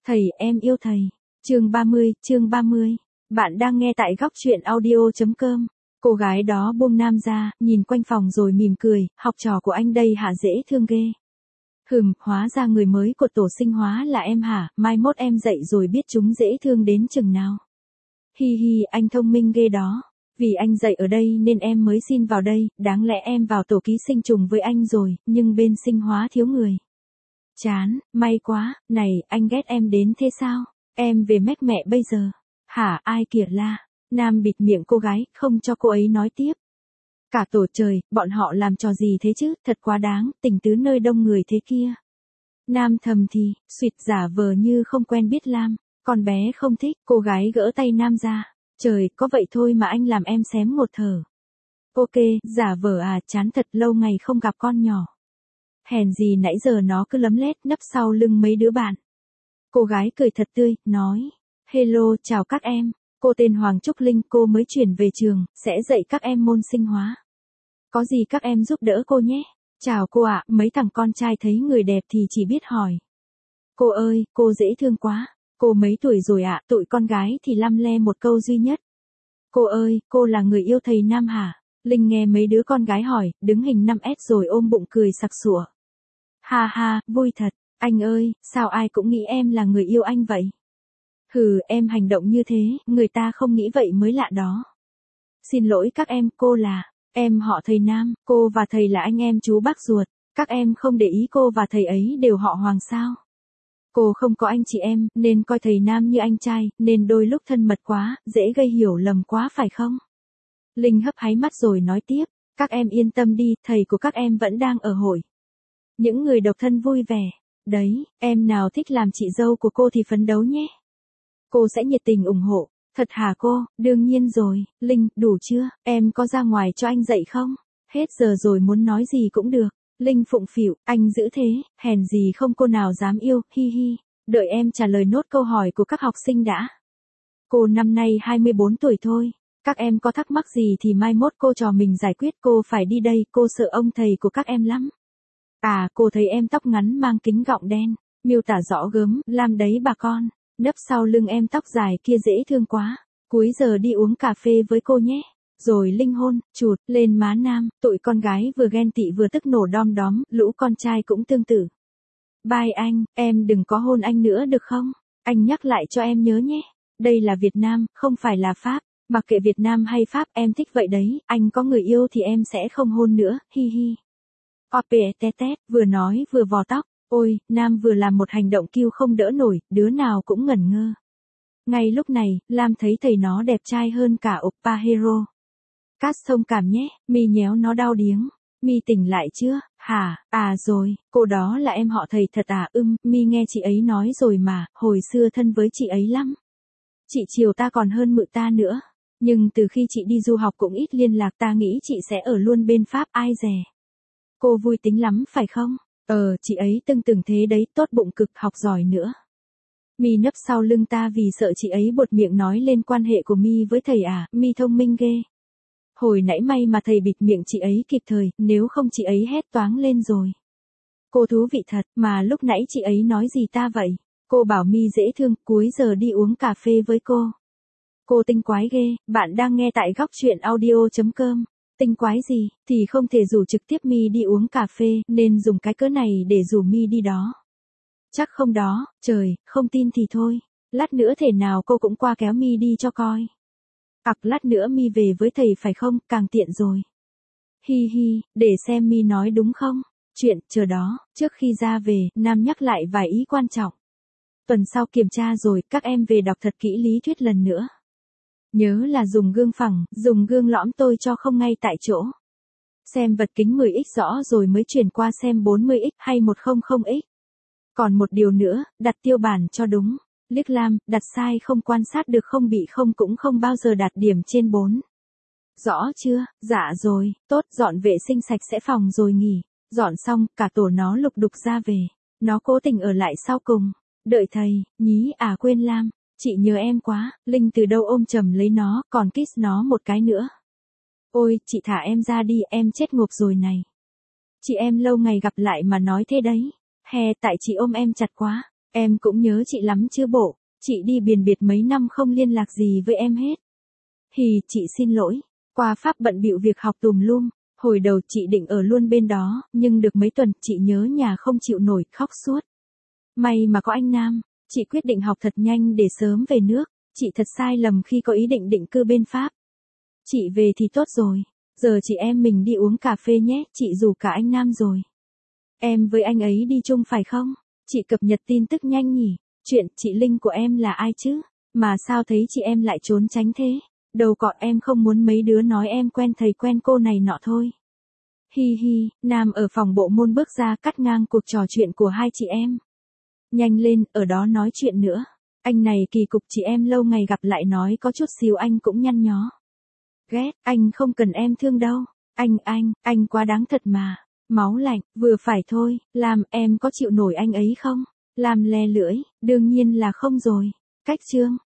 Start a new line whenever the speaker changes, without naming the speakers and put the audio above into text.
Thầy em yêu thầy. Chương 30. Bạn đang nghe tại góc truyện audio.com. Cô gái đó buông Nam ra, nhìn quanh phòng rồi mỉm cười, học trò của anh đây hả, dễ thương ghê. Hóa ra người mới của tổ sinh hóa là em hả, mai mốt em dạy rồi biết chúng dễ thương đến chừng nào. Hi hi, anh thông minh ghê đó. Vì anh dạy ở đây nên em mới xin vào đây, đáng lẽ em vào tổ ký sinh trùng với anh rồi, nhưng bên sinh hóa thiếu người. Chán, may quá, này, anh ghét em đến thế sao? Em về mách mẹ bây giờ. Hả, ai kìa la? Nam bịt miệng cô gái, không cho cô ấy nói tiếp. Cả tổ trời, bọn họ làm trò gì thế chứ, thật quá đáng, tình tứ nơi đông người thế kia. Nam thầm thì, suýt giả vờ như không quen biết Lam, con bé không thích, cô gái gỡ tay Nam ra. Trời, có vậy thôi mà anh làm em xém một thở. Ok, giả vờ à, chán thật, lâu ngày không gặp con nhỏ. Hèn gì nãy giờ nó cứ lấm lét nấp sau lưng mấy đứa bạn. Cô gái cười thật tươi, nói. Hello, chào các em. Cô tên Hoàng Trúc Linh, cô mới chuyển về trường, sẽ dạy các em môn sinh hóa. Có gì các em giúp đỡ cô nhé. Chào cô ạ, mấy thằng con trai thấy người đẹp thì chỉ biết hỏi. Cô ơi, cô dễ thương quá. Cô mấy tuổi rồi ạ, tụi con gái thì lăm le một câu duy nhất. Cô ơi, cô là người yêu thầy Nam hả? Linh nghe mấy đứa con gái hỏi, đứng hình 5S rồi ôm bụng cười sặc sụa. Ha ha, vui thật. Anh ơi, sao ai cũng nghĩ em là người yêu anh vậy? Em hành động như thế, người ta không nghĩ vậy mới lạ đó. Xin lỗi các em, cô là, em họ thầy Nam, cô và thầy là anh em chú bác ruột. Các em không để ý cô và thầy ấy đều họ Hoàng sao? Cô không có anh chị em, nên coi thầy Nam như anh trai, nên đôi lúc thân mật quá, dễ gây hiểu lầm quá phải không? Linh hấp háy mắt rồi nói tiếp, các em yên tâm đi, thầy của các em vẫn đang ở hội. Những người độc thân vui vẻ. Đấy, em nào thích làm chị dâu của cô thì phấn đấu nhé. Cô sẽ nhiệt tình ủng hộ. Thật hả cô? Đương nhiên rồi. Linh, đủ chưa? Em có ra ngoài cho anh dạy không? Hết giờ rồi, muốn nói gì cũng được. Linh phụng phịu, anh giữ thế, hèn gì không cô nào dám yêu, hi hi. Đợi em trả lời nốt câu hỏi của các học sinh đã. Cô năm nay 24 tuổi thôi. Các em có thắc mắc gì thì mai mốt cô trò mình giải quyết, cô phải đi đây, cô sợ ông thầy của các em lắm. À, cô thấy em tóc ngắn mang kính gọng đen, miêu tả rõ gớm, Lam đấy bà con. Nấp sau lưng em tóc dài kia dễ thương quá. Cuối giờ đi uống cà phê với cô nhé. Rồi Linh hôn, chụt, lên má Nam, tụi con gái vừa ghen tị vừa tức nổ đom đóm, lũ con trai cũng tương tự. Bye anh, em đừng có hôn anh nữa được không? Anh nhắc lại cho em nhớ nhé. Đây là Việt Nam, không phải là Pháp. Mặc kệ Việt Nam hay Pháp, em thích vậy đấy, anh có người yêu thì em sẽ không hôn nữa, hi hi. Ope tét tét, vừa nói vừa vò tóc. Ôi, Nam vừa làm một hành động kiêu không đỡ nổi, đứa nào cũng ngẩn ngơ. Ngay lúc này, Lam thấy thầy nó đẹp trai hơn cả Oppa Hero. Cát thông cảm nhé, mi nhéo nó đau điếng. Mi tỉnh lại chưa? Hả, à rồi, cô đó là em họ thầy thật à? Mi nghe chị ấy nói rồi mà, hồi xưa thân với chị ấy lắm. Chị chiều ta còn hơn mự ta nữa. Nhưng từ khi chị đi du học cũng ít liên lạc, ta nghĩ chị sẽ ở luôn bên Pháp, ai dè. Cô vui tính lắm phải không? Chị ấy từng thế đấy, tốt bụng cực, học giỏi nữa. Mi nấp sau lưng ta vì sợ chị ấy buột miệng nói lên quan hệ của Mi với thầy à, Mi thông minh ghê. Hồi nãy may mà thầy bịt miệng chị ấy kịp thời, nếu không chị ấy hét toáng lên rồi. Cô thú vị thật, mà lúc nãy chị ấy nói gì ta vậy? Cô bảo Mi dễ thương, cuối giờ đi uống cà phê với cô. Cô tinh quái ghê, bạn đang nghe tại góc truyện audio.com. Tinh quái gì, thì không thể rủ trực tiếp Mi đi uống cà phê, nên dùng cái cớ này để rủ Mi đi đó. Chắc không đó, trời, không tin thì thôi. Lát nữa thể nào cô cũng qua kéo Mi đi cho coi. Lát nữa Mi về với thầy phải không, càng tiện rồi. Hi hi, để xem Mi nói đúng không. Chuyện, chờ đó, trước khi ra về, Nam nhắc lại vài ý quan trọng. Tuần sau kiểm tra rồi, các em về đọc thật kỹ lý thuyết lần nữa. Nhớ là dùng gương phẳng, dùng gương lõm tôi cho không ngay tại chỗ. Xem vật kính 10x rõ rồi mới chuyển qua xem 40x hay 100x. Còn một điều nữa, đặt tiêu bản cho đúng. Liếc Lam, đặt sai không quan sát được không bị không cũng không bao giờ đạt điểm trên 4. Rõ chưa? Dạ rồi, tốt, dọn vệ sinh sạch sẽ phòng rồi nghỉ. Dọn xong, cả tổ nó lục đục ra về. Nó cố tình ở lại sau cùng. Đợi thầy, nhí à quên Lam. Chị nhớ em quá, Linh từ đâu ôm chầm lấy nó, còn kiss nó một cái nữa. Ôi, chị thả em ra đi, em chết ngộp rồi này. Chị em lâu ngày gặp lại mà nói thế đấy. Hè, tại chị ôm em chặt quá. Em cũng nhớ chị lắm chứ bộ, chị đi biển biệt mấy năm không liên lạc gì với em hết. Hì, chị xin lỗi, qua Pháp bận bịu việc học tùm lum, hồi đầu chị định ở luôn bên đó, nhưng được mấy tuần chị nhớ nhà không chịu nổi, khóc suốt. May mà có anh Nam, chị quyết định học thật nhanh để sớm về nước, chị thật sai lầm khi có ý định định cư bên Pháp. Chị về thì tốt rồi, giờ chị em mình đi uống cà phê nhé, chị rủ cả anh Nam rồi. Em với anh ấy đi chung phải không? Chị cập nhật tin tức nhanh nhỉ, chuyện chị Linh của em là ai chứ? Mà sao thấy chị em lại trốn tránh thế? Đâu có, em không muốn mấy đứa nói em quen thầy quen cô này nọ thôi. Hi hi, Nam ở phòng bộ môn bước ra cắt ngang cuộc trò chuyện của hai chị em. Nhanh lên, ở đó nói chuyện nữa. Anh này kỳ cục, chị em lâu ngày gặp lại nói có chút xíu anh cũng nhăn nhó. Ghét, anh không cần em thương đâu. Anh quá đáng thật mà. Máu lạnh, vừa phải thôi, làm em có chịu nổi anh ấy không? Làm le lưỡi, đương nhiên là không rồi. Cách chương.